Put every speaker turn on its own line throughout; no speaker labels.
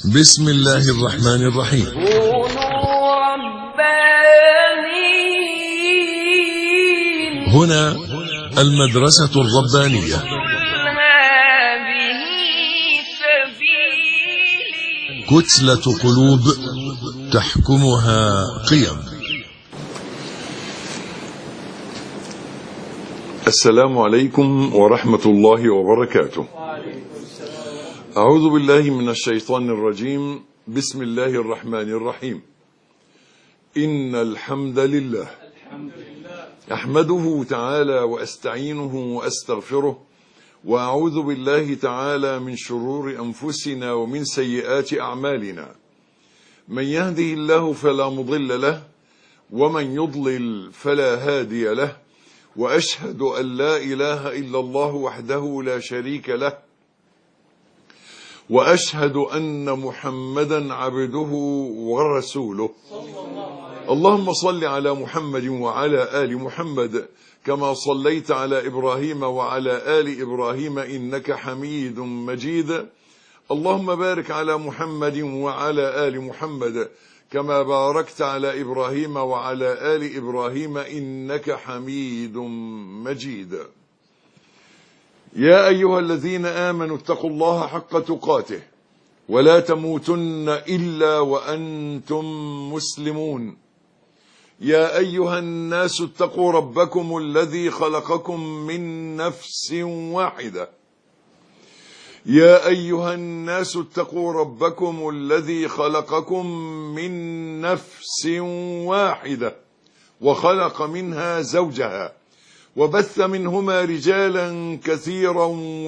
بسم الله الرحمن الرحيم.
كونوا ربانيين.
هنا المدرسة الربانية.
هذه سبيلي.
كتلة قلوب تحكمها قيم.
السلام عليكم ورحمة الله وبركاته. أعوذ بالله من الشيطان الرجيم. بسم الله الرحمن الرحيم. إن الحمد لله أحمده تعالى وأستعينه وأستغفره، وأعوذ بالله تعالى من شرور أنفسنا ومن سيئات أعمالنا. من يهده الله فلا مضل له، ومن يضلل فلا هادي له، وأشهد أن لا إله إلا الله وحده لا شريك له، وأشهد أن محمدا عبده ورسوله. اللهم صل على محمد وعلى آل محمد كما صليت على إبراهيم وعلى آل إبراهيم إنك حميد مجيد. اللهم بارك على محمد وعلى آل محمد كما باركت على إبراهيم وعلى آل إبراهيم إنك حميد مجيد. يا أيها الذين آمنوا اتقوا الله حق تقاته ولا تموتن إلا وأنتم مسلمون. يا أيها الناس اتقوا ربكم الذي خلقكم من نفس واحدة. يا أيها الناس اتقوا ربكم الذي خلقكم من نفس واحدة وخلق منها زوجها، وبث منهما رجالا كثيرا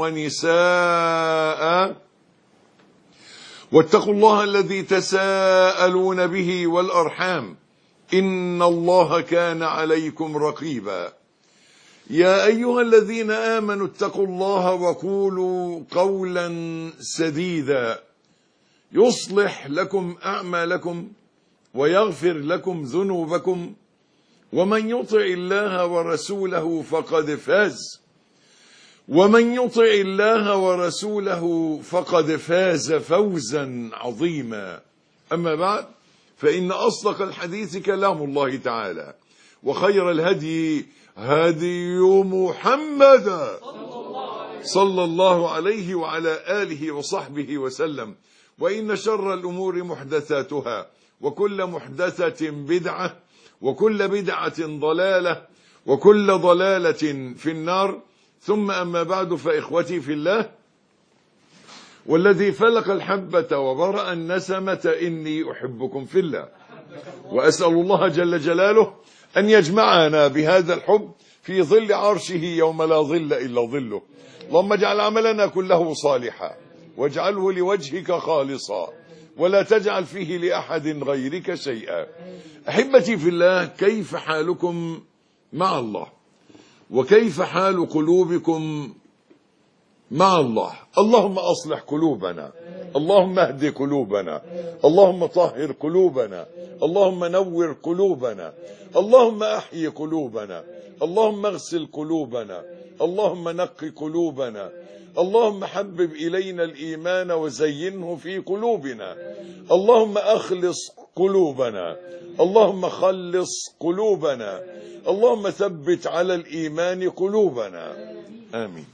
ونساء. واتقوا الله الذي تساءلون به والأرحام، إن الله كان عليكم رقيبا. يا أيها الذين آمنوا اتقوا الله وقولوا قولا سديدا يصلح لكم أعمالكم ويغفر لكم ذنوبكم، ومن يطع الله ورسوله فقد فاز. ومن يطع الله ورسوله فقد فاز فوزا عظيما. أما بعد، فإن أصدق الحديث كلام الله تعالى، وخير الهدي هدي محمد صلى الله عليه وعلى آله وصحبه وسلم. وإن شر الأمور محدثاتها، وكل محدثة بدعة، وكل بدعة ضلالة، وكل ضلالة في النار. ثم أما بعد، فإخوتي في الله، والذي فلق الحبة وبرأ النسمة إني أحبكم في الله، وأسأل الله جل جلاله أن يجمعنا بهذا الحب في ظل عرشه يوم لا ظل إلا ظله. اللهم اجعل عملنا كله صالحا، واجعله لوجهك خالصا، ولا تجعل فيه لأحد غيرك شيئا. أحبتي في الله، كيف حالكم مع الله؟ وكيف حال قلوبكم مع الله؟ اللهم أصلح قلوبنا، اللهم اهد قلوبنا، اللهم طهر قلوبنا، اللهم نور قلوبنا، اللهم أحيي قلوبنا، اللهم اغسل قلوبنا، اللهم نق قلوبنا، اللهم حبب إلينا الإيمان وزينه في قلوبنا، اللهم أخلص قلوبنا، اللهم خلص قلوبنا، اللهم ثبت على الإيمان قلوبنا. آمين.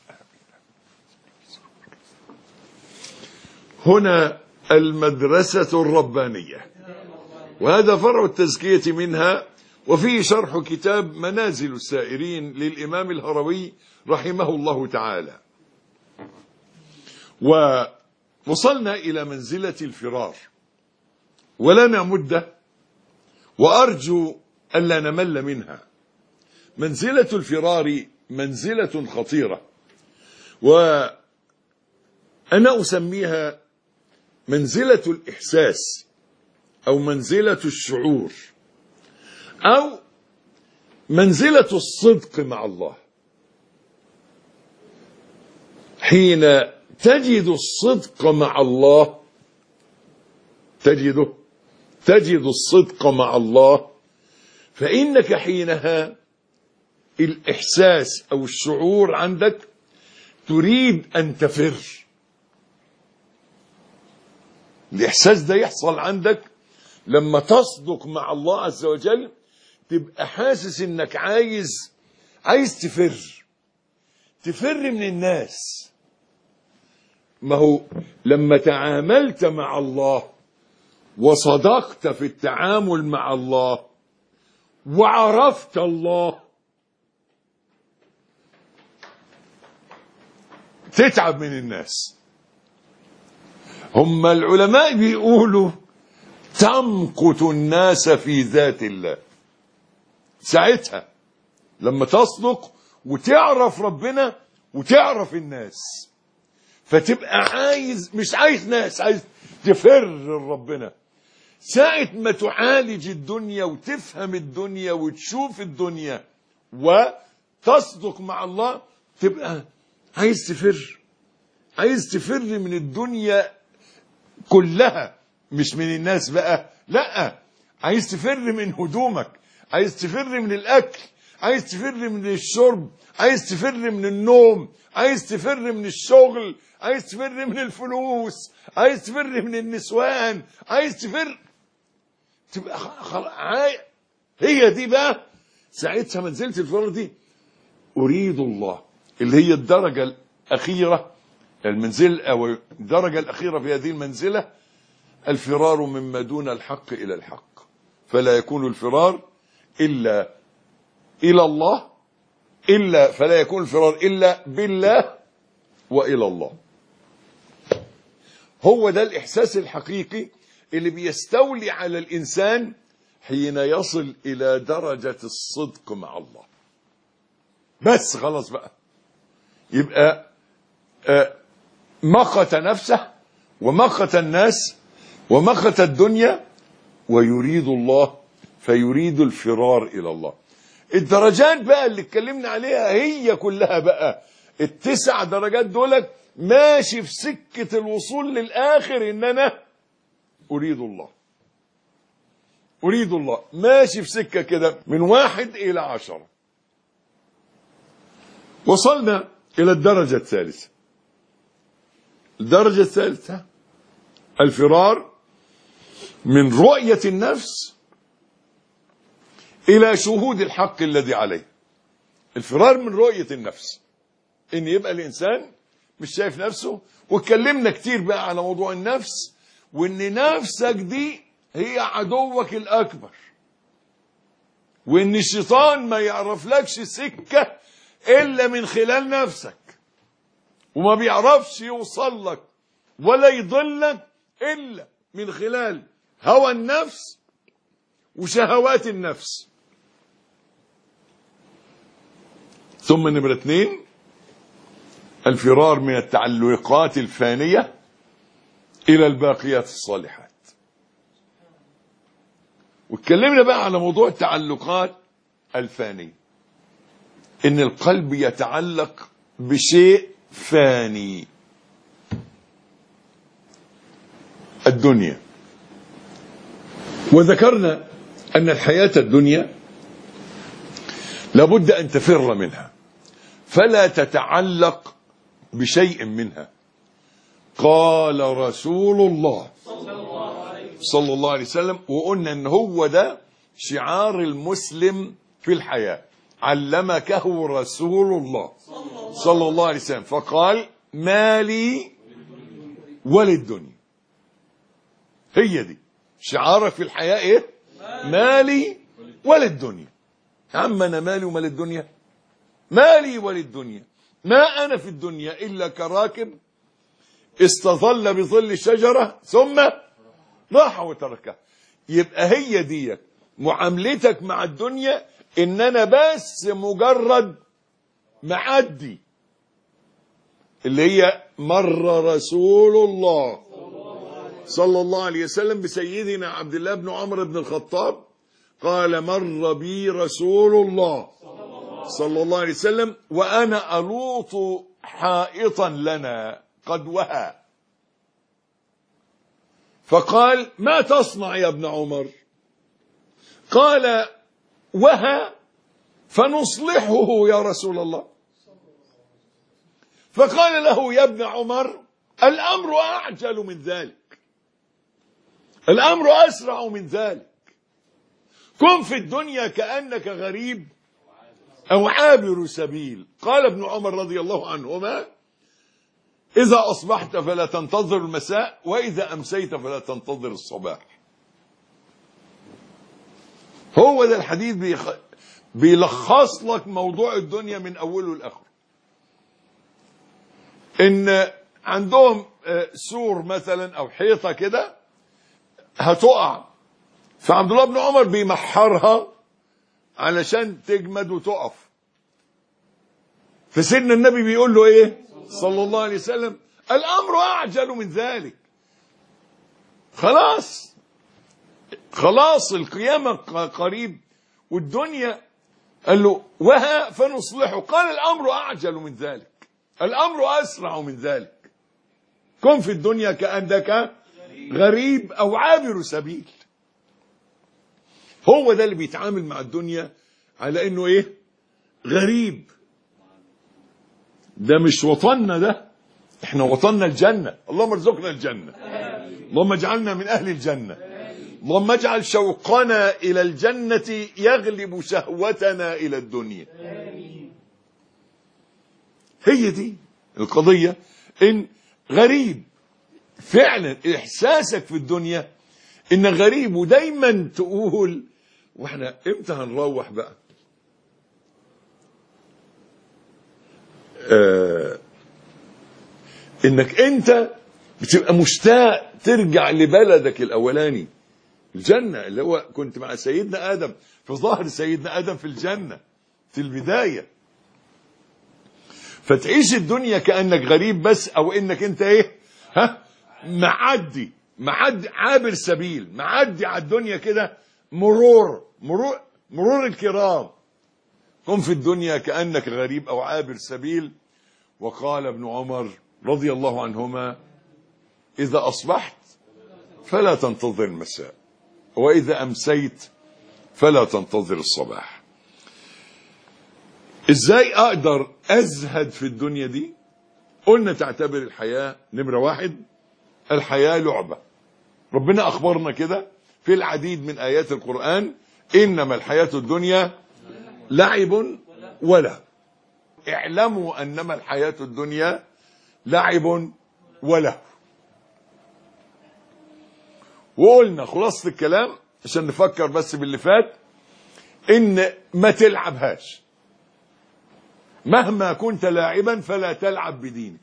هنا المدرسة الربانية، وهذا فرع التزكية منها، وفيه شرح كتاب منازل السائرين للإمام الهروي رحمه الله تعالى. ووصلنا إلى منزلة الفرار، ولنا مدة، وأرجو ألا نمل منها. منزلة الفرار منزلة خطيرة، وأنا أسميها منزلة الإحساس، أو منزلة الشعور، أو منزلة الصدق مع الله. حين تجد الصدق مع الله، تجد الصدق مع الله، فإنك حينها الإحساس أو الشعور عندك تريد أن تفر، الإحساس ده يحصل عندك لما تصدق مع الله عز وجل، تبقى حاسس انك عايز تفر من الناس. ما هو لما تعاملت مع الله وصدقت في التعامل مع الله وعرفت الله، تتعب من الناس. هم العلماء بيقولوا تمقت الناس في ذات الله. ساعتها لما تصدق وتعرف ربنا وتعرف الناس، فتبقى مش عايز ناس، عايز تفر ربنا. ساعة ما تعالج الدنيا وتفهم الدنيا وتشوف الدنيا وتصدق مع الله، تبقى عايز تفر من الدنيا كلها، مش من الناس بقى، لا، عايز تفر من هدومك، عايز تفر من الأكل، عايز تفر من الشرب، عايز تفر من النوم، عايز تفر من الشغل، عايز تفر من الفلوس، عايز تفر من النسوان، عايز تفر. تبقى هي دي بقى ساعتها منزلة الفرار دي. أريد الله اللي هي الدرجة الأخيرة، المنزل أو الدرجة الأخيرة في هذه المنزلة، الفرار مما دون الحق إلى الحق. فلا يكون الفرار إلا إلى الله، فلا يكون الفرار إلا بالله وإلى الله. هو ده الإحساس الحقيقي اللي بيستولي على الإنسان حين يصل إلى درجة الصدق مع الله. بس خلاص بقى، يبقى مقت نفسه ومقت الناس ومقت الدنيا، ويريد الله، فيريد الفرار إلى الله. الدرجات بقى اللي اتكلمنا عليها هي كلها بقى ال9 درجات دولت، ماشي في سكة الوصول للآخر، إن أنا أريد الله، ماشي في سكة كده من 1 إلى 10. وصلنا إلى الدرجة الثالثة. الدرجة الثالثة الفرار من رؤية النفس إلى شهود الحق الذي عليه. الفرار من رؤية النفس، إن يبقى الإنسان مش شايف نفسه. واتكلمنا كتير بقى على موضوع النفس، وإن نفسك دي هي عدوك الأكبر، وإن الشيطان ما يعرف لكش سكة إلا من خلال نفسك، وما بيعرفش يوصل لك ولا يضلك إلا من خلال هوى النفس وشهوات النفس. ثم نمرة 2 الفرار من التعلقات الفانية إلى الباقيات الصالحات. واتكلمنا بقى على موضوع التعلقات الفانية، إن القلب يتعلق بشيء فاني، الدنيا. وذكرنا أن الحياة الدنيا لابد أن تفر منها، فلا تتعلق بشيء منها. قال رسول الله صلى الله عليه وسلم، وقلنا أن هو ده شعار المسلم في الحياة، علمكه رسول الله صلى الله عليه وسلم، فقال مالي وللدنيا. هي دي شعارك في الحياة، ايه؟ مالي وللدنيا. عم انا مالي ومال الدنيا، مالي وللدنيا. ما انا في الدنيا الا كراكب استظل بظل الشجرة ثم راح وتركها. يبقى هي دي معاملتك مع الدنيا، ان انا بس مجرد معدي. اللي هي مر رسول الله صلى الله عليه وسلم بسيدنا عبد الله بن عمر بن الخطاب، قال مر بي رسول الله صلى الله عليه وسلم وأنا ألوط حائطا لنا قد وهى، فقال ما تصنع يا ابن عمر؟ قال وهى فنصلحه يا رسول الله. فقال له يا ابن عمر الأمر أعجل من ذلك. الأمر أسرع من ذلك. كن في الدنيا كأنك غريب أو عابر سبيل. قال ابن عمر رضي الله عنهما: إذا أصبحت فلا تنتظر المساء، وإذا أمسيت فلا تنتظر الصباح. هو ده الحديث بيلخص لك موضوع الدنيا من أوله لآخره. إن عندهم سور مثلا أو حيطة كده هتقع، فعبد الله بن عمر بيمحرها علشان تجمد وتقف. فسيدنا النبي بيقول له ايه صلى الله عليه وسلم: الامر اعجل من ذلك. خلاص القيامة قريب والدنيا. قال له: وها فنصلحه. قال: الامر اعجل من ذلك، الامر اسرع من ذلك. كن في الدنيا كأنك غريب او عابر سبيل. هو ده اللي بيتعامل مع الدنيا على انه ايه؟ غريب. ده مش وطننا، ده احنا وطننا الجنة. اللهم ارزقنا الجنة، اللهم اجعلنا من اهل الجنة، اللهم اجعل شوقنا الى الجنة يغلب شهوتنا الى الدنيا. هي دي القضية. ان غريب فعلا احساسك في الدنيا ان غريب، ودايما تقول: واحنا امتى هنروح بقى؟ انك انت بتبقى مشتاق ترجع لبلدك الاولاني، الجنة، اللي هو كنت مع سيدنا آدم في ظهر سيدنا آدم في الجنة في البداية. فتعيش الدنيا كأنك غريب بس، او انك انت ايه؟ معدي عابر سبيل، معدي على الدنيا كده، مرور الكرام. كن في الدنيا كأنك غريب أو عابر سبيل. وقال ابن عمر رضي الله عنهما: إذا أصبحت فلا تنتظر المساء، وإذا أمسيت فلا تنتظر الصباح. إزاي أقدر أزهد في الدنيا دي؟ قلنا تعتبر الحياة نمرة 1، الحياة لعبة. ربنا أخبرنا كده في العديد من آيات القرآن: إنما الحياة الدنيا لعب ولهو. اعلموا أنما الحياة الدنيا لعب ولهو. وقلنا خلاصة الكلام عشان نفكر بس باللي فات، إن ما تلعبهاش. مهما كنت لاعبا فلا تلعب بدينك،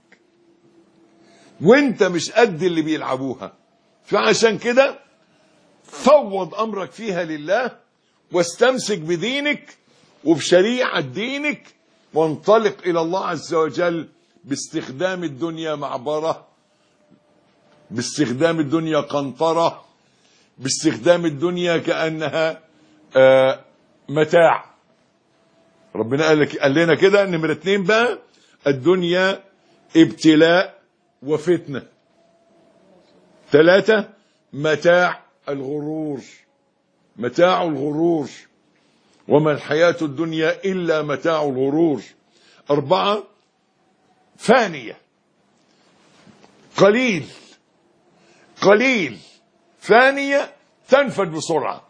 وانت مش قد اللي بيلعبوها. فعشان كده فوض أمرك فيها لله، واستمسك بدينك وبشريعة دينك، وانطلق إلى الله عز وجل باستخدام الدنيا معبرة، باستخدام الدنيا قنطرة، باستخدام الدنيا كأنها متاع. ربنا قال لنا كده نمرة 2 بقى: الدنيا ابتلاء وفتنة. 3 متاع الغرور، متاع الغرور، وما الحياة الدنيا إلا متاع الغرور. 4 فانية، قليل، فانية تنفد بسرعة.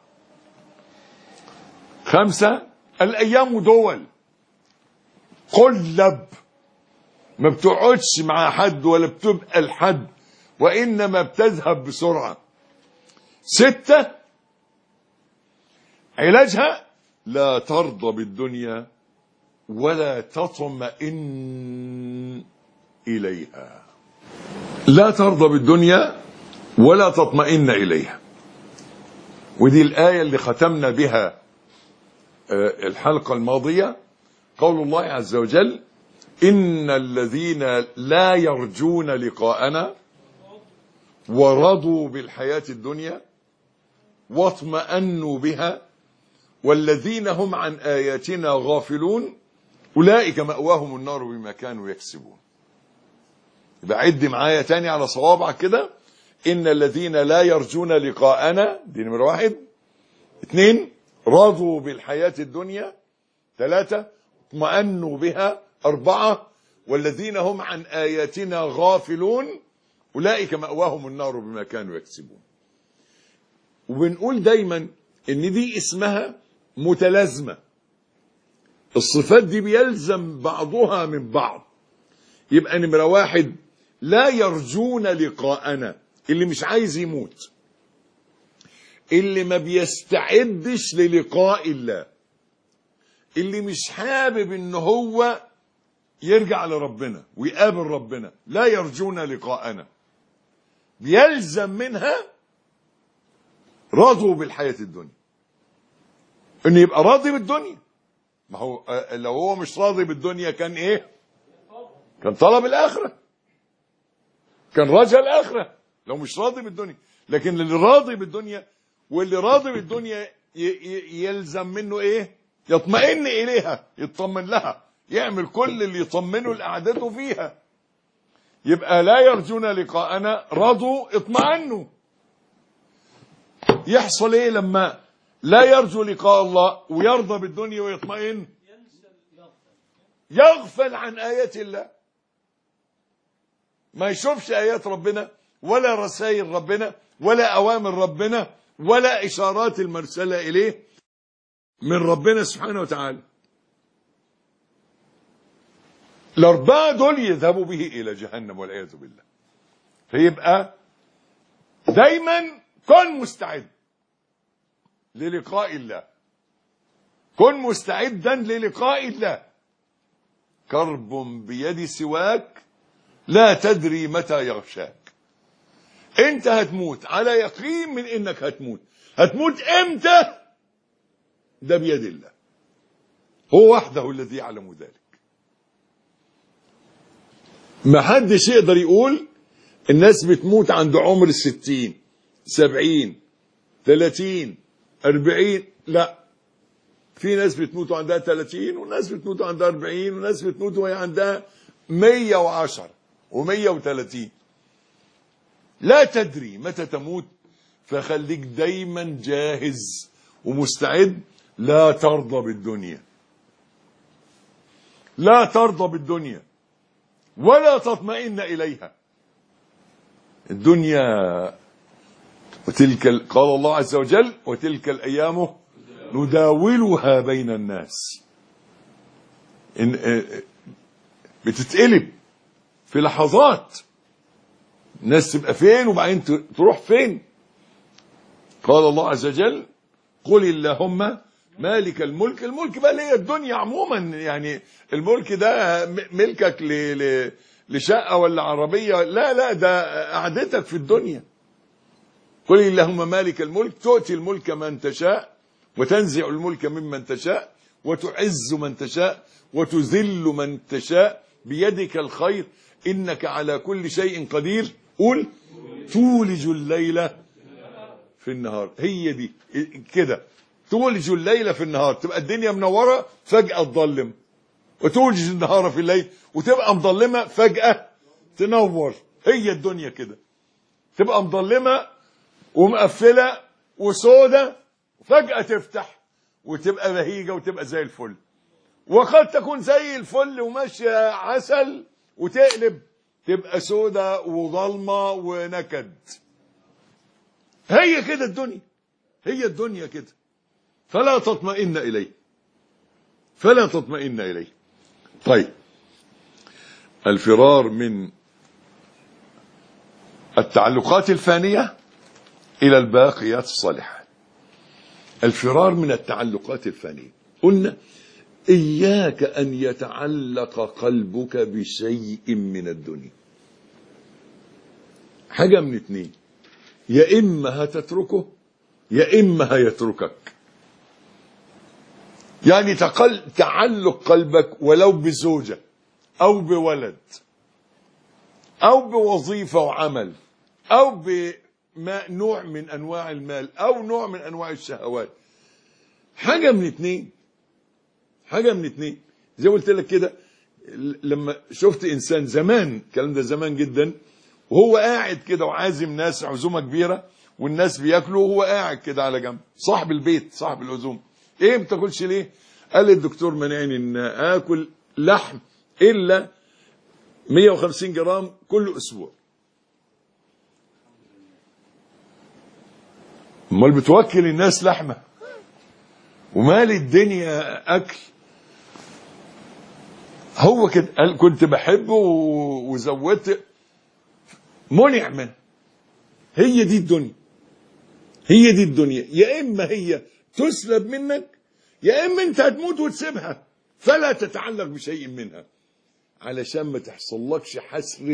5 الأيام دول، قلب، ما بتقعدش مع حد ولا بتبقى لحد، وإنما بتذهب بسرعة. 6 علاجها: لا ترضى بالدنيا ولا تطمئن إليها. لا ترضى بالدنيا ولا تطمئن إليها. ودي الآية اللي ختمنا بها الحلقة الماضية. قول الله عز وجل: إن الذين لا يرجون لقاءنا ورضوا بالحياة الدنيا واطمأنوا بها والذين هم عن آياتنا غافلون أولئك مأواهم النار بما كانوا يكسبون. يبقى عد معايا تاني على صوابعك كده: إن الذين لا يرجون لقاءنا، دي نمرة 1. 2 رضوا بالحياة الدنيا. 3 اطمأنوا بها. 4 والذين هم عن آياتنا غافلون أولئك مأواهم النار بما كانوا يكسبون. وبنقول دايما ان دي اسمها متلازمة. الصفات دي بيلزم بعضها من بعض. يبقى نمرة واحد لا يرجون لقاءنا، اللي مش عايز يموت، اللي ما بيستعدش للقاء الله، اللي مش حابب ان هو يرجع لربنا ويقابل ربنا، لا يرجون لقاءنا. بيلزم منها رضوا بالحياة الدنيا، انه يبقى راضي بالدنيا. ما هو لو هو مش راضي بالدنيا كان ايه؟ كان طلب الاخرة، كان رجا الاخرة. لو مش راضي بالدنيا، لكن اللي راضي بالدنيا، واللي راضي بالدنيا يلزم منه ايه؟ يطمئن اليها، يطمن لها، يعمل كل اللي يطمنه لقعدته فيها. يبقى لا يرجون لقاءنا، رضوا اطمئنوا. يحصل ايه لما لا يرجو لقاء الله ويرضى بالدنيا ويطمئن؟ يغفل عن آيات الله، ما يشوفش آيات ربنا ولا رسائل ربنا ولا أوامر ربنا ولا إشارات المرسلة إليه من ربنا سبحانه وتعالى. الأربعة دول يذهبوا به إلى جهنم والعياذ بالله. فيبقى دايما كن مستعد للقاء الله، كن مستعدا للقاء الله. كرب بيد سواك لا تدري متى يغشاك. انت هتموت على يقين من انك هتموت. هتموت امتى؟ ده بيد الله، هو وحده الذي يعلم ذلك. ما حدش يقدر يقول الناس بتموت عند عمر 60 70 30 40. لا، في ناس بتموت عندها 30 وناس بتموت عندها 40 وناس بتموت وهي عندها 110 و130. لا تدري متى تموت، فخليك دايما جاهز ومستعد. لا ترضى بالدنيا، لا ترضى بالدنيا ولا تطمئن إليها. الدنيا وتلك قال الله عز وجل وتلك الأيام نداولها بين الناس. بتتقلب في لحظات، الناس تبقى فين وبعدين تروح فين. قال الله عز وجل قل اللهم مالك الملك. الملك بقى اللي هي الدنيا عموما، يعني الملك ده ملكك لشقة ولا عربية، لا ده قعدتك في الدنيا. قل اللهم مالك الملك تؤتي الملك من تشاء وتنزع الملك ممن تشاء وتعز من تشاء وتذل من تشاء بيدك الخير إنك على كل شيء قدير. قول تولج الليل في النهار. هي دي كده، تولج الليل في النهار، تبقى الدنيا منورة فجأة تظلم، وتولج النهار في الليل وتبقى مظلمة فجأة تنور. هي الدنيا كده، تبقى مظلمة ومقفلة وسودة فجأة تفتح وتبقى بهيجة وتبقى زي الفل. وقد تكون زي الفل وماشية عسل وتقلب تبقى سودة وظلمة ونكد. هي كده الدنيا، هي الدنيا كده. فلا تطمئن إليه، فلا تطمئن إليه. طيب، الفرار من التعلقات الفانية إلى الباقيات الصالحة. الفرار من التعلقات الفانية، قلنا إياك أن يتعلق قلبك بشيء من الدنيا. حاجة من اتنين، يا إما هتتركه يا إما هيتركك. يعني تعلق قلبك ولو بزوجة أو بولد أو بوظيفة وعمل أو بنوع من أنواع المال أو نوع من أنواع الشهوات. حاجة من اتنين، حاجة من اتنين. زي قلت لك كده، لما شفت إنسان زمان، الكلام ده زمان جدا، وهو قاعد كده وعازم ناس عزومة كبيرة والناس بياكلوا وهو قاعد كده على جنب، صاحب البيت صاحب العزومة، ايه ما بتاكلش ليه؟ قال لي الدكتور منعني ان اكل لحم الا 150 جرام كل اسبوع. امال بتوكل الناس لحمه ومال الدنيا اكل. هو كده قال كنت بحبه وزودت، منع منه. هي دي الدنيا، هي دي الدنيا، يا اما هي تسلب منك يا اما انت هتموت وتسيبها، فلا تتعلق بشيء منها علشان ما تحصلكش حسرة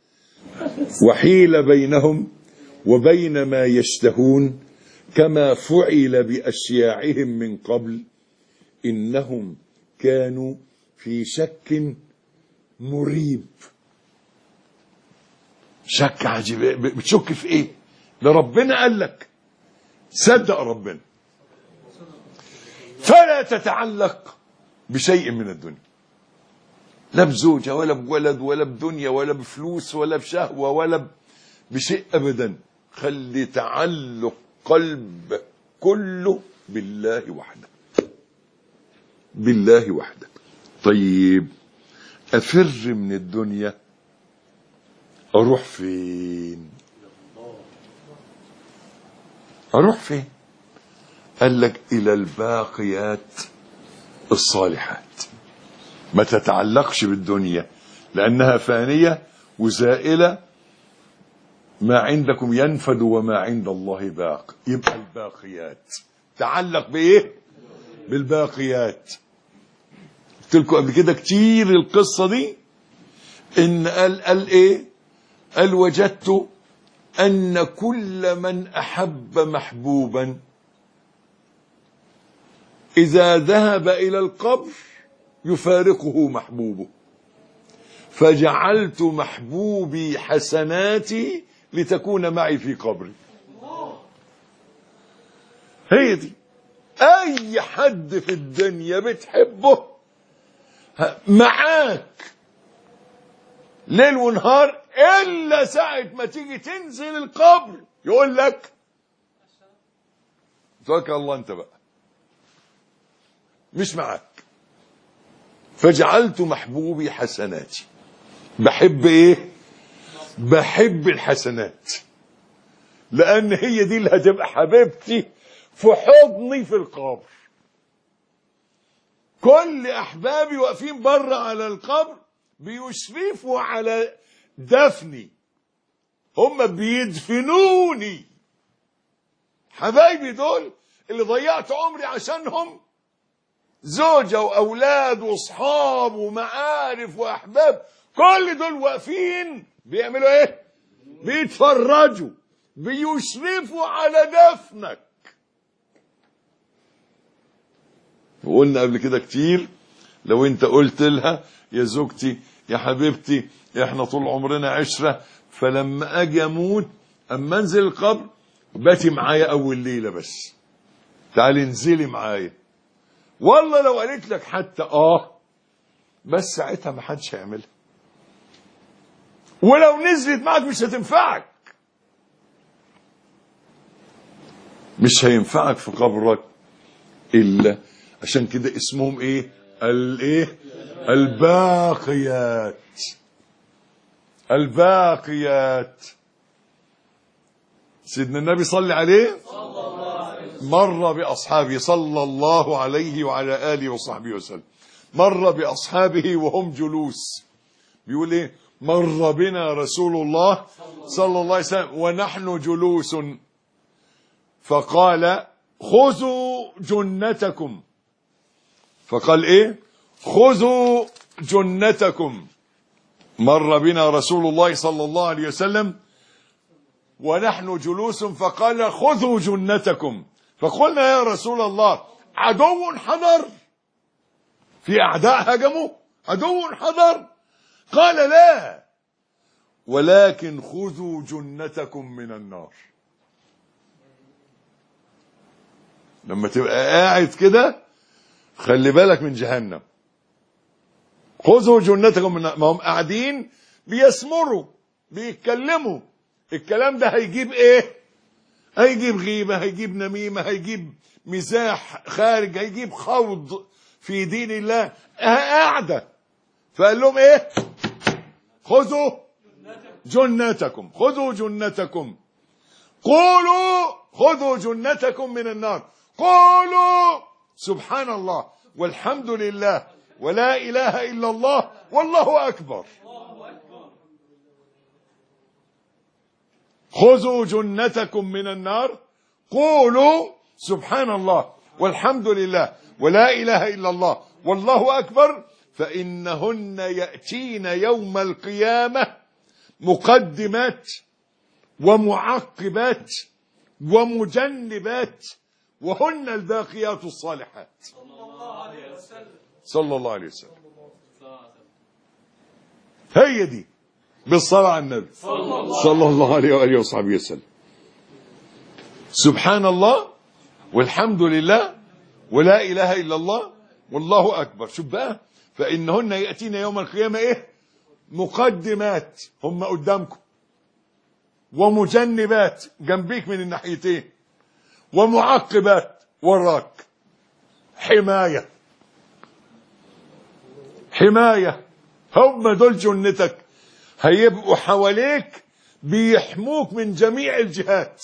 وحيل بينهم وبين ما يشتهون كما فعل بأشياعهم من قبل إنهم كانوا في شك مريب. شك عجيب، بتشك في ايه؟ ده ربنا قال لك صدق ربنا، فلا تتعلق بشيء من الدنيا، لا بزوجة ولا بولد ولا بدنيا ولا بفلوس ولا بشهوة ولا بشيء أبدا. خلي تعلق قلبك كله بالله وحده، بالله وحده. طيب أفر من الدنيا أروح فين؟ أروح فين؟ قال لك إلى الباقيات الصالحات. ما تتعلقش بالدنيا لأنها فانية وزائلة، ما عندكم ينفد وما عند الله باق. يبقى الباقيات، تعلق بإيه؟ بالباقيات. قلت لكم قبل كده كتير القصة دي، إن قال إيه؟ قال وجدت أن كل من أحب محبوبا إذا ذهب إلى القبر يفارقه محبوبه، فجعلت محبوبي حسناتي لتكون معي في قبري. هي دي. أي حد في الدنيا بتحبه معاك ليل ونهار، إلا ساعة ما تيجي تنزل القبر يقول لك توكل الله أنت بقى، مش معاك. فجعلت محبوبي حسناتي. بحب ايه؟ بحب الحسنات، لان هي دي اللي هتبقى حبيبتي في حضني في القبر. كل احبابي واقفين بره على القبر بيشرفوا على دفني، هم بيدفنوني. حبايبي دول اللي ضيعت عمري عشانهم، زوجة وأولاد وأصحاب ومعارف وأحباب، كل دول واقفين بيعملوا إيه؟ بيتفرجوا، بيشرفوا على دفنك. وقلنا قبل كده كتير، لو أنت قلت لها يا زوجتي يا حبيبتي إحنا طول عمرنا عشرة، فلما أجي أموت أما أنزل القبر باتي معايا أول ليلة بس، تعالي انزلي معايا. والله لو قالت لك حتى بس ساعتها ما حدش هيعملها، ولو نزلت معك مش هتنفعك، مش هينفعك في قبرك. إلا عشان كده اسمهم ايه؟ الباقيات. الباقيات. سيدنا النبي صلى عليه مر بأصحابه صلى الله عليه وعلى آله وصحبه وسلم، مر بأصحابه وهم جلوس، بيقول ايه؟ مر بنا رسول الله صلى الله عليه وسلم ونحن جلوس فقال خذوا جنتكم. فقال ايه؟ خذوا جنتكم. مر بنا رسول الله صلى الله عليه وسلم ونحن جلوس فقال خذوا جنتكم. فقلنا يا رسول الله عدو حضر؟ في أعداء هجموا؟ عدو حضر؟ قال لا، ولكن خذوا جنتكم من النار. لما تبقى قاعد كده خلي بالك من جهنم. خذوا جنتكم من النار. ما هم قاعدين بيسمروا بيتكلموا، الكلام ده هيجيب ايه؟ هيجيب غيبة، هيجيب نميمة، هيجيب مزاح خارج، هيجيب خوض في دين الله. قاعدة. فقال لهم ايه؟ خذوا جنتكم، خذوا جنتكم. قولوا خذوا جنتكم من النار قولوا سبحان الله والحمد لله ولا إله إلا الله والله أكبر. خذوا جنتكم من النار قولوا سبحان الله والحمد لله ولا إله إلا الله والله أكبر فإنهن يأتين يوم القيامة مقدمات ومعقبات ومجنبات وهن الباقيات الصالحات. صلى الله عليه وسلم. هي دي بالصلاة على النبي صلى الله عليه وآله وصحبه وسلم. سبحان الله والحمد لله ولا إله إلا الله والله أكبر. شوف بقى فإنهن يأتين يوم القيامة إيه؟ مقدمات هم قدامكم ومجنبات جنبيك من الناحيتين ومعقبات وراك. حماية هم دول جنتك هيبقوا حواليك بيحموك من جميع الجهات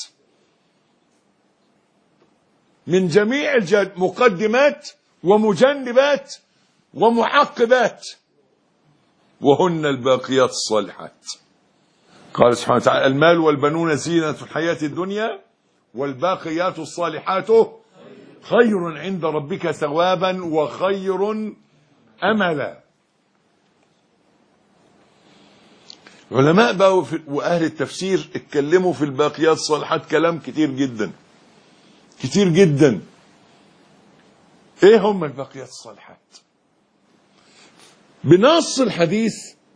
مقدمات ومجنبات ومعقبات وهن الباقيات الصالحات. قال سبحانه وتعالى المال والبنون زينة الحياة الدنيا والباقيات الصالحات خير عند ربك ثوابا وخير أملا. علماء بقى وأهل التفسير اتكلموا في الباقيات الصالحات كلام كتير جدا كتير جدا. ايه هم الباقيات الصالحات؟ بنص الحديث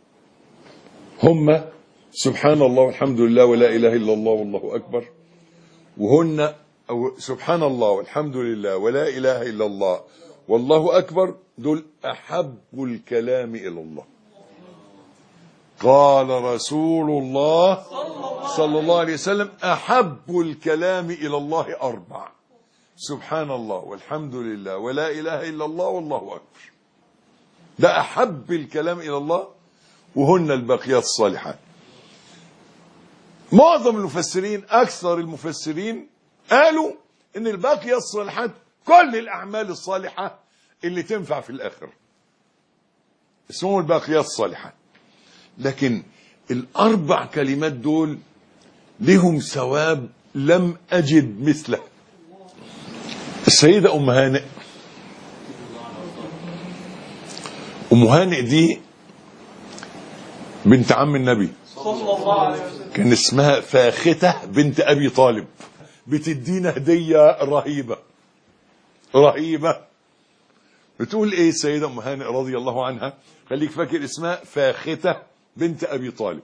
هم سبحان الله والحمد لله ولا إله إلا الله والله أكبر وهن أو سبحان الله والحمد لله ولا إله إلا الله والله أكبر دول أحب الكلام إلى الله. قال رسول الله صلى الله عليه وسلم أحب الكلام إلى الله 4 سبحان الله والحمد لله ولا إله إلا الله والله أكبر. ده أحب الكلام إلى الله وهن الباقيات الصالحات. معظم المفسرين أكثر المفسرين قالوا إن الباقيات الصالحات كل الأعمال الصالحة اللي تنفع في الآخر اسمهم الباقيات الصالحات. لكن ال4 كلمات دول لهم ثواب لم أجد مثله. السيدة أم هانئ دي بنت عم النبي كان اسمها فاختة بنت أبي طالب. بتدينا هدية رهيبة. بتقول ايه السيدة أم هانئ رضي الله عنها؟ خليك فاكر اسمها فاختة بنت أبي طالب.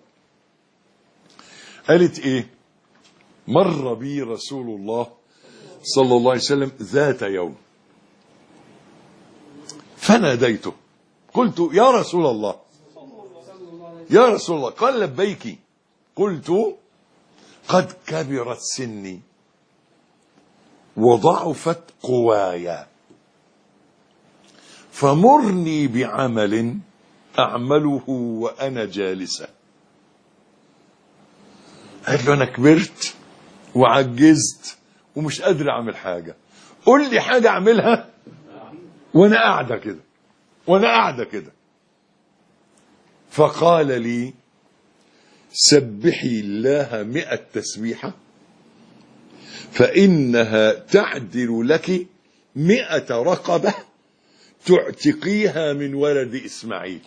قالت ايه؟ مر بي رسول الله صلى الله عليه وسلم ذات يوم فناديته قلت يا رسول الله يا رسول الله. قال لبيك. قلت قد كبرت سني وضعفت قواي فمرني بعمل أعمله وأنا جالسة. قالت له أنا كبرت وعجزت ومش قادر أعمل حاجة. قل لي حاجة أعملها وأنا قاعدة كده. فقال لي سبحي الله 100 تسبيحة فإنها تعدل لك 100 رقبة تعتقيها من ولد إسماعيل.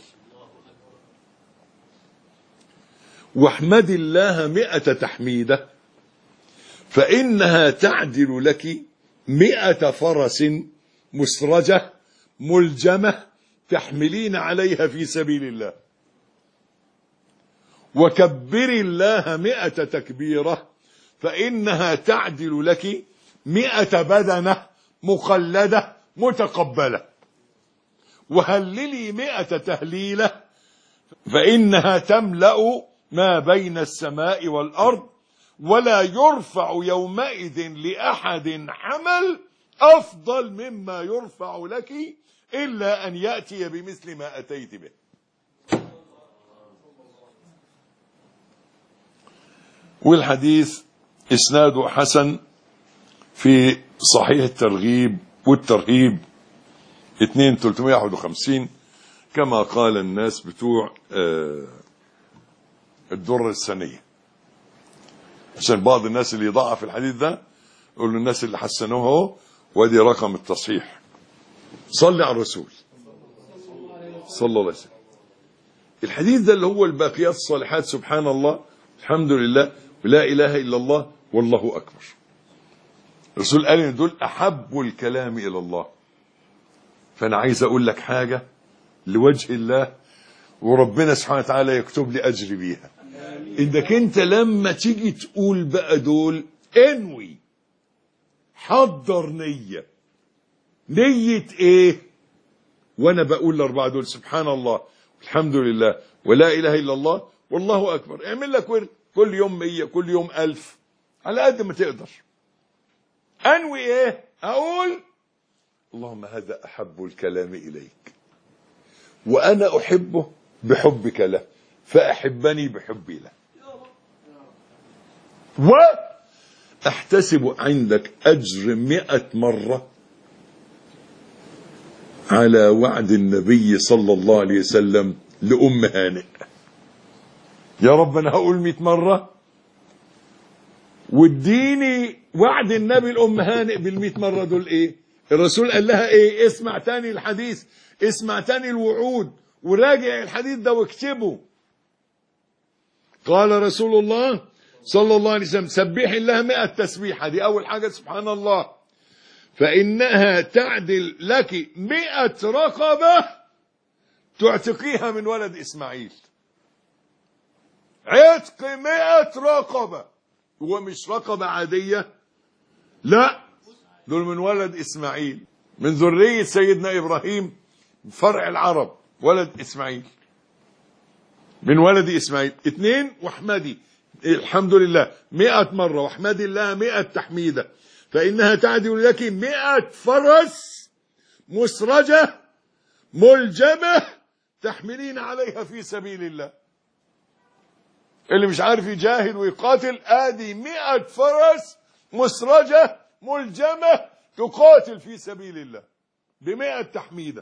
واحمد الله 100 تحميدة فإنها تعدل لك 100 فرس مسرجة ملجمة تحملين عليها في سبيل الله. وكبر الله 100 تكبيرة فإنها تعدل لك 100 بدنة مقلدة متقبلة. وهللي 100 تهليلة فإنها تملأ ما بين السماء والأرض ولا يرفع يومئذ لأحد حمل أفضل مما يرفع لك إلا أن يأتي بمثل ما أتيت به. والحديث إسناده حسن في صحيح الترغيب والترهيب 2351 كما قال الناس بتوع الدرة السنية، عشان بعض الناس اللي يضعف الحديث ده يقول الناس اللي حسنوه اهو وادي رقم التصحيح. صلي على الرسول صلى الله عليه وسلم. الحديث ده اللي هو الباقيات الصالحات سبحان الله الحمد لله ولا اله الا الله والله اكبر. الرسول قال ان دول احب الكلام الى الله. فانا عايز اقول لك حاجه لوجه الله وربنا سبحانه وتعالى يكتب لي اجر بيها، انك انت لما تيجي تقول بقى دول انوي، حضر نيه ايه؟ وانا بقول الاربعه دول سبحان الله الحمد لله ولا اله الا الله والله اكبر، اعمل لك ورد كل يوم 100 كل يوم 1000 على قد ما تقدر. انوي ايه؟ اقول اللهم هذا احب الكلام اليك وانا احبه بحبك له فاحبني بحبي له، واحتسب عندك اجر 100 مرة على وعد النبي صلى الله عليه وسلم لأم هانئ. يا رب انا هقول 100 مرة واديني وعد النبي الأم هانئ بال100 مرة دول ايه؟ الرسول قال لها ايه؟ اسمع تاني الحديث، اسمع تاني الوعود وراجع الحديث ده واكتبه. قال رسول الله صلى الله عليه وسلم سبح الله 100 تسبيحة، دي أول حاجة سبحان الله، فإنها تعدل لك 100 رقبة تعتقيها من ولد إسماعيل. عتق 100 رقبة، هو مش رقبة عادية، لا دول من ولد إسماعيل، من ذرية سيدنا إبراهيم فرع العرب، ولد إسماعيل من ولد إسماعيل. 2 واحمدي الحمد لله 100 مرة واحمدي الله 100 تحميدة، فإنها تعدل لك 100 فرس مسرجة ملجمة تحملين عليها في سبيل الله. اللي مش عارف يجاهد ويقاتل ادي 100 فرس مسرجة ملجمة تقاتل في سبيل الله ب100 تحميدة.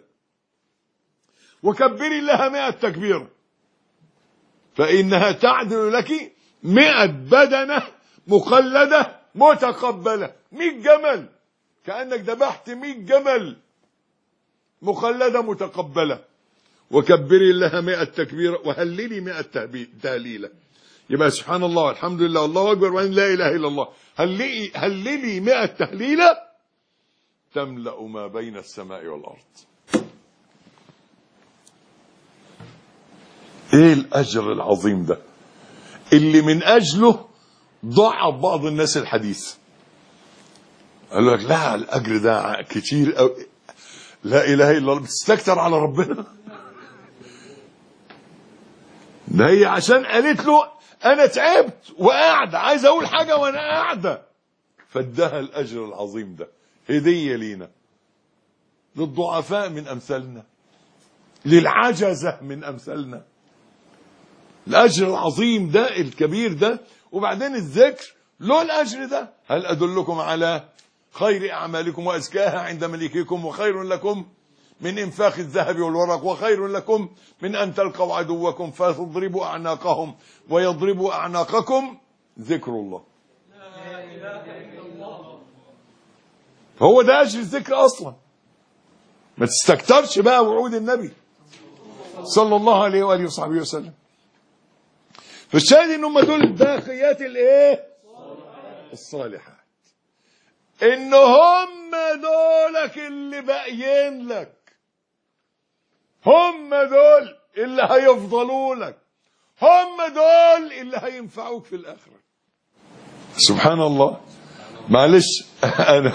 وكبري لها 100 تكبير، فإنها تعدل لك 100 بدنة مقلدة متقبلة، 100 جمل كأنك ذبحت 100 جمل مقلدة متقبلة. وكبري لها 100 تكبير وهللي 100 تهليلة. يبقى سبحان الله والحمد لله والله أكبر وإن لا إله إلا الله، هللي 100 تهليلة تملأ ما بين السماء والأرض. ايه الأجر العظيم ده اللي من أجله ضعف بعض الناس الحديث؟ قال لك لا الأجر ده كتير أو لا إله إلا الله، بتستكتر على ربنا. ده هي عشان قالت له أنا تعبت وقاعدة عايز أقول حاجة وأنا قاعدة، فادها الأجر العظيم ده هدية لينا، للضعفاء من أمثالنا، للعجزة من أمثالنا، الأجر العظيم ده الكبير ده. وبعدين الذكر له الأجر ده. هل أدلكم على خير أعمالكم وأزكاها عند مليككم وخير لكم من إنفاق الذهب والورق وخير لكم من أن تلقوا عدوكم فتضربوا أعناقهم ويضربوا أعناقكم، ذكر الله.
لا إله إلا الله.
هو ده أجر الذكر أصلا. ما تستكترش بقى وعود النبي صلى الله عليه وآله وصحبه وسلم. فالشاهد ان هم دول الباقيات الايه؟ الصالحات، ان هم دولك اللي باقيين لك، هم دول اللي هيفضلوا لك، هم دول اللي هينفعوك في الاخره. سبحان الله. معلش انا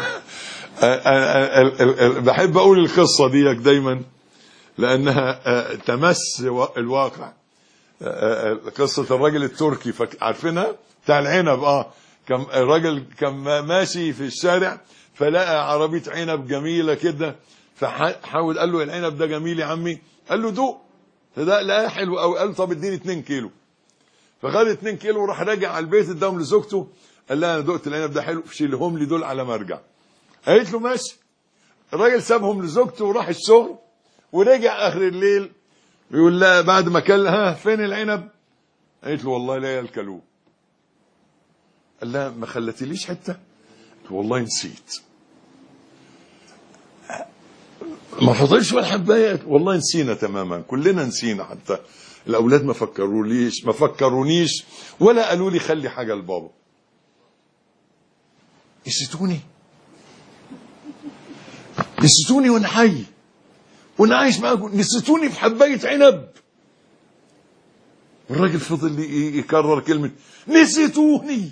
بحب اقول القصه ديك دايما لانها تمس الواقع. قصة الراجل التركي عارفينها بتاع العنب. كان الراجل كان ماشي في الشارع فلقى عربية عنب جميلة كده، فحاول قال له العنب ده جميل يا عمي، قال له دوق، فده لقاه حلو قوي، قال طب اديني 2 كيلو. فخد 2 كيلو وراح راجع على البيت اداهم لزوجته، قال لها انا دقت العنب ده حلو، شيلهم لي دول على ما ارجع. قالت له ماشي. الراجل سابهم لزوجته وراح الشغل، ورجع اخر الليل يقول لها بعد ما كل فين العنب؟ قالت له والله لا ياكلوه. قال لها ما خلتليش حته؟ والله نسيت. ما فضلش ولا حبايه؟ والله نسينا تماما، كلنا نسينا، حتى الاولاد ما فكرونيش ولا قالوا لي خلي حاجه لبابا. نسيتوني وانا حي وانا عايش معاكم، نسيتوني في حبايه عنب. الراجل فضل يكرر كلمه نسيتوني.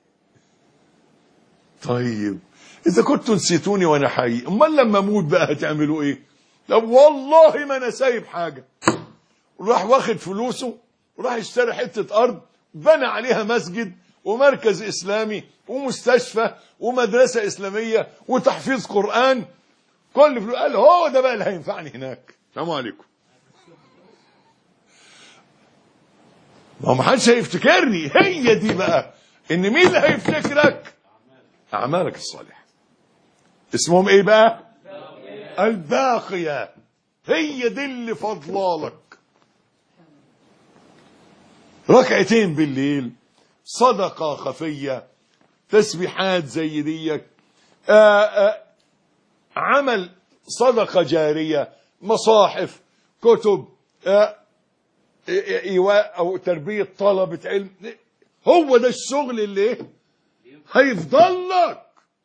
طيب اذا كنتوا نسيتوني وانا حي، امال لما اموت بقى هتعملوا ايه؟ طب والله ما انا سايب حاجه. راح واخد فلوسه وراح اشترى حته ارض، بنى عليها مسجد ومركز اسلامي ومستشفى ومدرسه اسلاميه وتحفيظ قران. كل فلوس قال هو ده بقى اللي هينفعني هناك. السلام عليكم. ما حدش هيفتكرني. هي دي بقى ان مين اللي هيفتكرك؟ اعمالك الصالحه. اسمهم ايه بقى؟ الباقيات. هي دي اللي فضلالك. ركعتين بالليل، صدقه خفيه، تسبيحات زي ديك، عمل صدقه جاريه، مصاحف، كتب، ايواء او تربيه طلبه علم. هو ده الشغل اللي هيفضل لك.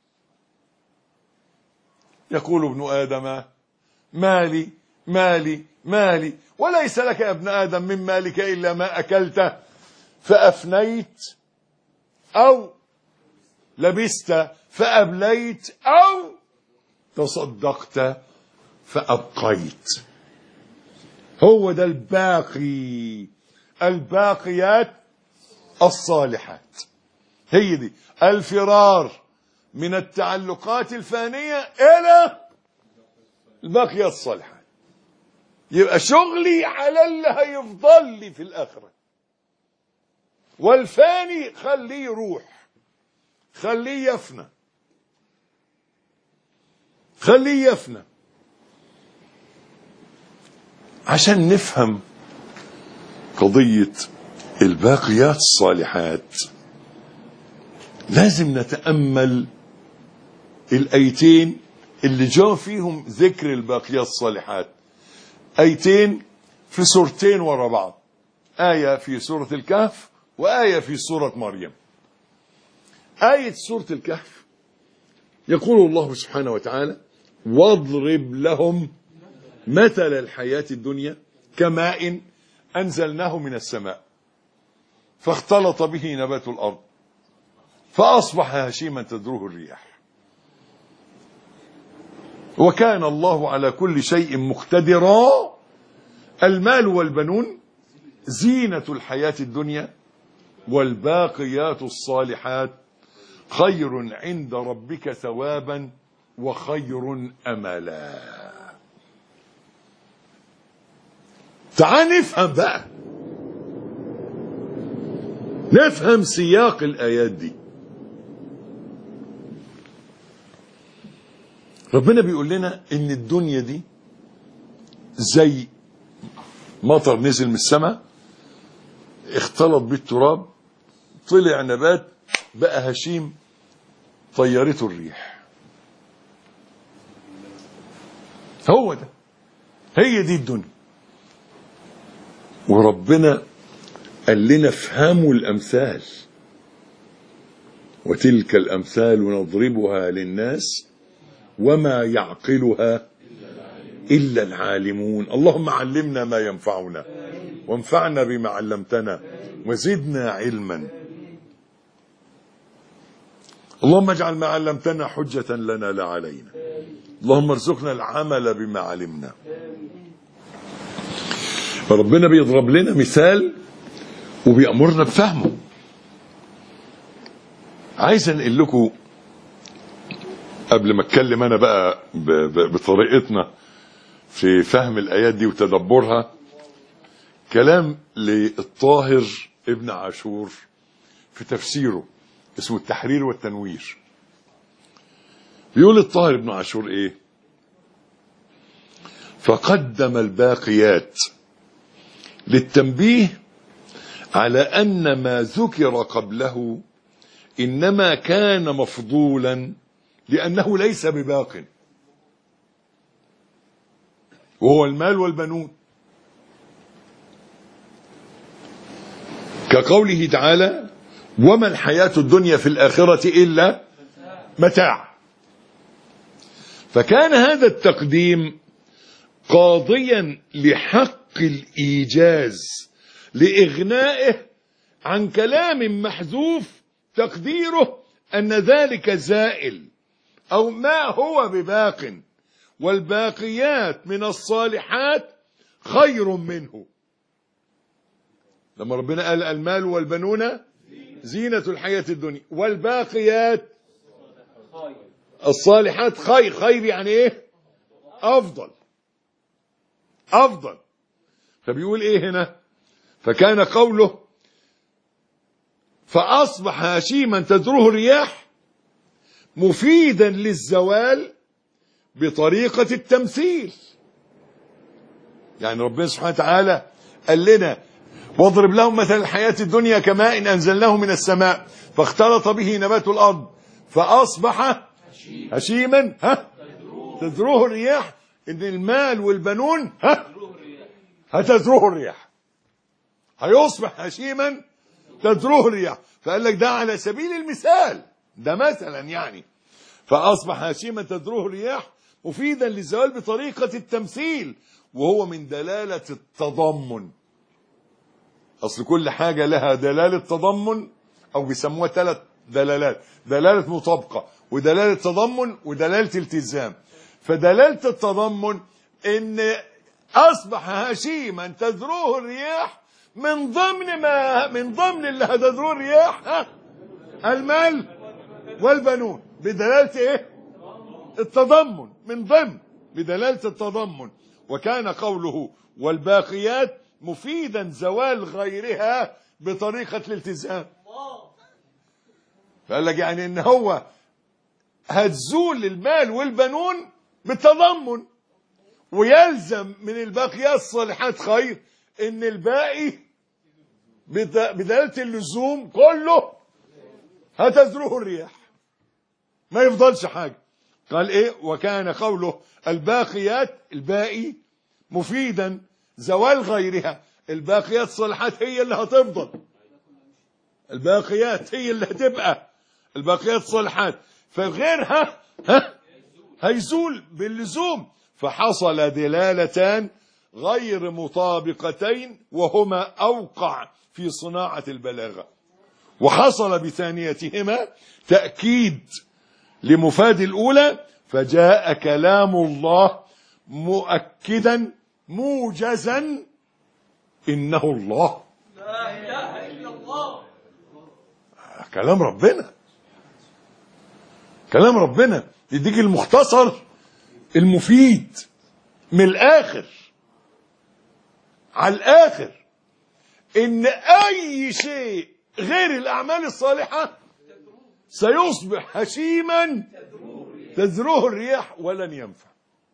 يقول ابن ادم مالي مالي مالي، وليس لك يا ابن ادم من مالك الا ما اكلت فافنيت، او لبست فابليت، او تصدقت فابقيت. هو ده الباقي. الباقيات الصالحات. هي دي الفرار من التعلقات الفانية إلى الباقيات الصالحات. يبقى شغلي على اللي هيفضل لي في الآخرة، والفاني خليه يروح، خليه يفنى، خليه يفنى. عشان نفهم قضية الباقيات الصالحات لازم نتأمل الآيتين اللي جاء فيهم ذكر الباقيات الصالحات. آيتين في سورتين ورا بعض، آية في سورة الكهف وآية في سورة مريم. آية سورة الكهف يقول الله سبحانه وتعالى: واضرب لهم مثل الحياة الدنيا كماء أنزلناه من السماء فاختلط به نبات الأرض فأصبح هشيما تذروه الرياح وكان الله على كل شيء مقتدرا. المال والبنون زينة الحياة الدنيا والباقيات الصالحات خير عند ربك ثوابا وخير أملا. تعال نفهم بقى، نفهم سياق الآيات دي. ربنا بيقول لنا ان الدنيا دي زي مطر نزل من السماء، اختلط بالتراب، طلع نبات بقى هشيم، طيرته الريح. هو ده، هي دي الدنيا. وربنا قال لنا افهموا الأمثال، وتلك الأمثال نضربها للناس وما يعقلها إلا العالمون. اللهم علمنا ما ينفعنا وانفعنا بما علمتنا وزدنا علما. اللهم اجعل ما علمتنا حجة لنا لا علينا. اللهم ارزقنا العمل بما علمنا. فربنا بيضرب لنا مثال وبيأمرنا بفهمه. عايز انقل لكم قبل ما اتكلم انا بقى بطريقتنا في فهم الايات دي وتدبرها، كلام للطاهر ابن عاشور في تفسيره اسمه التحرير والتنوير. بيقول الطاهر بن عاشور ايه؟ فقدم الباقيات للتنبيه على أن ما ذكر قبله إنما كان مفضولا لأنه ليس بباق، وهو المال والبنون، كقوله تعالى وما الحياة الدنيا في الآخرة إلا متاع. فكان هذا التقديم قاضيا لحق الإيجاز لإغنائه عن كلام محذوف تقديره أن ذلك زائل أو ما هو بباق، والباقيات من الصالحات خير منه. لما ربنا قال المال والبنون زينة الحياة الدنيا والباقيات الصالحات خير يعني ايه؟ أفضل. فبيقول ايه هنا؟ فكان قوله فأصبح هشيما تذروه الرياح مفيدا للزوال بطريقة التمثيل. يعني ربنا سبحانه وتعالى قال لنا واضرب لهم مثل الحياة الدنيا كماء أنزلناه من السماء فاختلط به نبات الأرض فأصبح هشيما تذروه الرياح. إن المال والبنون هتذروه الرياح، هيصبح هشيما تذروه الرياح. فقال لك ده على سبيل المثال، ده مثلا يعني. فأصبح هشيما تذروه الرياح مفيدا للزوال بطريقة التمثيل، وهو من دلالة التضمن. أصل كل حاجة لها دلالة تضمن، أو بيسموها 3 دلالات: دلالة مطابقة ودلالة تضمن ودلالة التزام. فدلالة التضمن إن أصبح هشيما تذروه الرياح من ضمن اللي هتذروه الرياح المال والبنون، بدلالة ايه؟ التضمن، من ضمن بدلالة التضمن. وكان قوله والباقيات مفيدا زوال غيرها بطريقة الالتزام. فقال لك يعني ان هو هتزول المال والبنون بالتضمن، ويلزم من الباقيات الصالحات خير ان الباقي بدلالة اللزوم كله هتزروه الرياح، ما يفضلش حاجة. قال ايه؟ وكان قوله الباقيات الباقي مفيدا زوال غيرها. الباقيات الصالحات هي اللي هتفضل، الباقيات هي اللي هتبقى الباقيات الصالحات، فغيرها هيزول باللزوم. فحصل دلالتان غير مطابقتين وهما أوقع في صناعة البلاغة، وحصل بثانيتهما تأكيد لمفاد الأولى، فجاء كلام الله مؤكدا موجزا إنه الله.
لا إله إلا الله.
كلام ربنا يديك المختصر المفيد من الآخر على الآخر، إن أي شيء غير الأعمال الصالحة سيصبح هشيما تذروه الرياح ولن ينفع.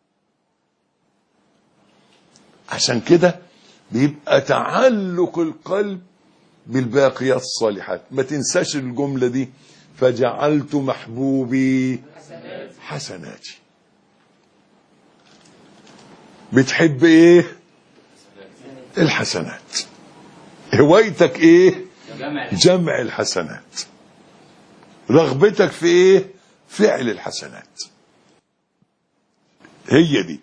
عشان كده بيبقى تعلق القلب بالباقيات الصالحات. ما تنساش الجملة دي: فجعلت محبوبي حسناتي. بتحب ايه؟ الحسنات. هوايتك ايه؟ جمع الحسنات. رغبتك في ايه؟ فعل الحسنات. هي دي.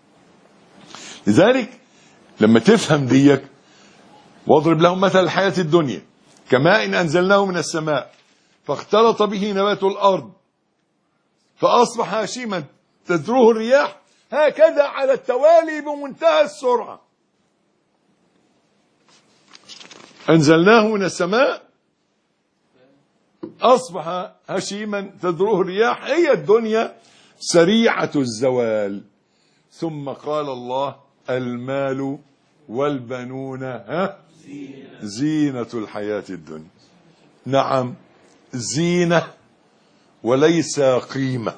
لذلك لما تفهم ديك واضرب لهم مثل الحياة الدنيا كماء أنزلناه من السماء فاختلط به نبات الأرض فأصبح هشيما تذروه الرياح، هكذا على التوالي بمنتهى السرعة. أنزلناه من السماء أصبح هشيما تذروه الرياح. هي الدنيا سريعة الزوال. ثم قال الله المال والبنون زينة الحياة الدنيا. نعم، زينة وليس قيمة.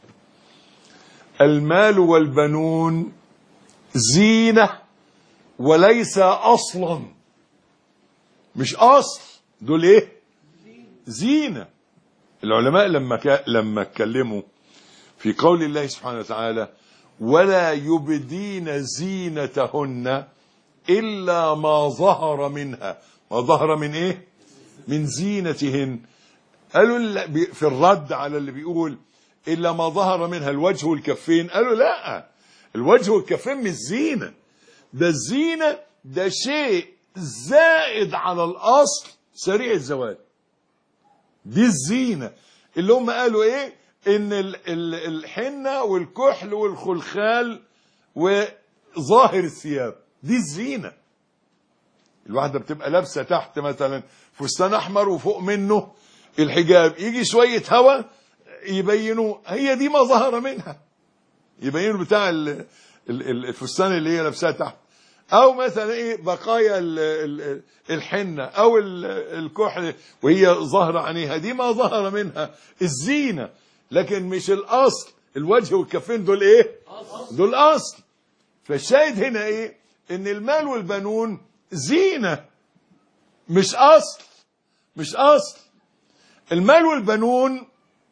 المال والبنون زينة وليس أصلا، مش أصل، دول إيه؟ زينة. العلماء لما اتكلموا في قول الله سبحانه وتعالى ولا يبدين زينتهن إلا ما ظهر منها. ما ظهر من إيه؟ من زينتهن. قالوا في الرد على اللي بيقول إلا ما ظهر منها الوجه والكفين، قالوا لا، الوجه والكفين مش زينة، ده الزينة ده شيء زائد على الأصل سريع الزوال. دي الزينة اللي هم قالوا إيه؟ إن الحنة والكحل والخلخال وظاهر الثياب دي الزينة. الواحدة بتبقى لابسة تحت مثلا فستان أحمر وفوق منه الحجاب، يجي شوية هوا يبينوا، هي دي ما ظهر منها، يبينوا بتاع الفستان اللي هي لابساه تحت، او مثلا ايه بقايا الحنة او الكحل وهي ظاهرة عينيها، دي ما ظهر منها الزينة، لكن مش الاصل. الوجه والكفين دول ايه؟ دول اصل. فالشاهد هنا ايه؟ ان المال والبنون زينة مش اصل، مش اصل. المال والبنون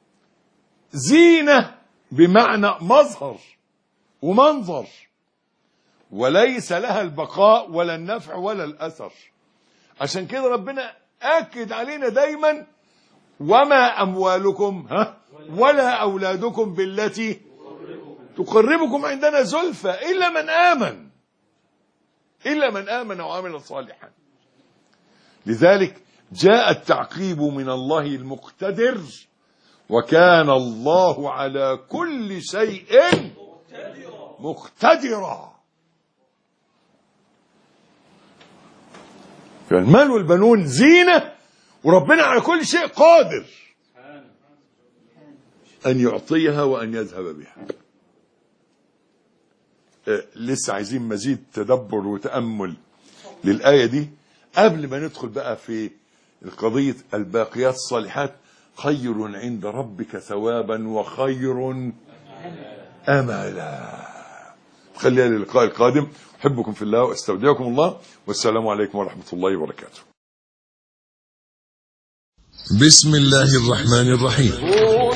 زينة بمعنى مظهر ومنظر، وليس لها البقاء ولا النفع ولا الأثر. عشان كده ربنا أكد علينا دايما وما أموالكم ولا أولادكم بالتي تقربكم عندنا زلفى إلا من آمن، إلا من آمن وعمل صالحا. لذلك جاء التعقيب من الله المقتدر وكان الله على كل شيء مقتدرا. فالمال والبنون زينة، وربنا على كل شيء قادر أن يعطيها وأن يذهب بها. لسه عايزين مزيد تدبر وتأمل للآية دي قبل ما ندخل بقى في القضية الباقيات الصالحات خير عند ربك ثوابا وخير أملا. خلينا للقاء القادم. أحبكم في الله وأستودعكم الله، والسلام عليكم ورحمة الله وبركاته.
بسم الله الرحمن الرحيم.
كونوا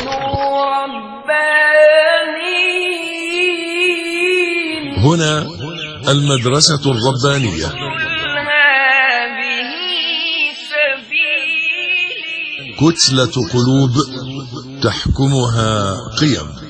ربانيين.
هنا المدرسة الربانية.
هذه سبيلي.
كتلة قلوب تحكمها قيم.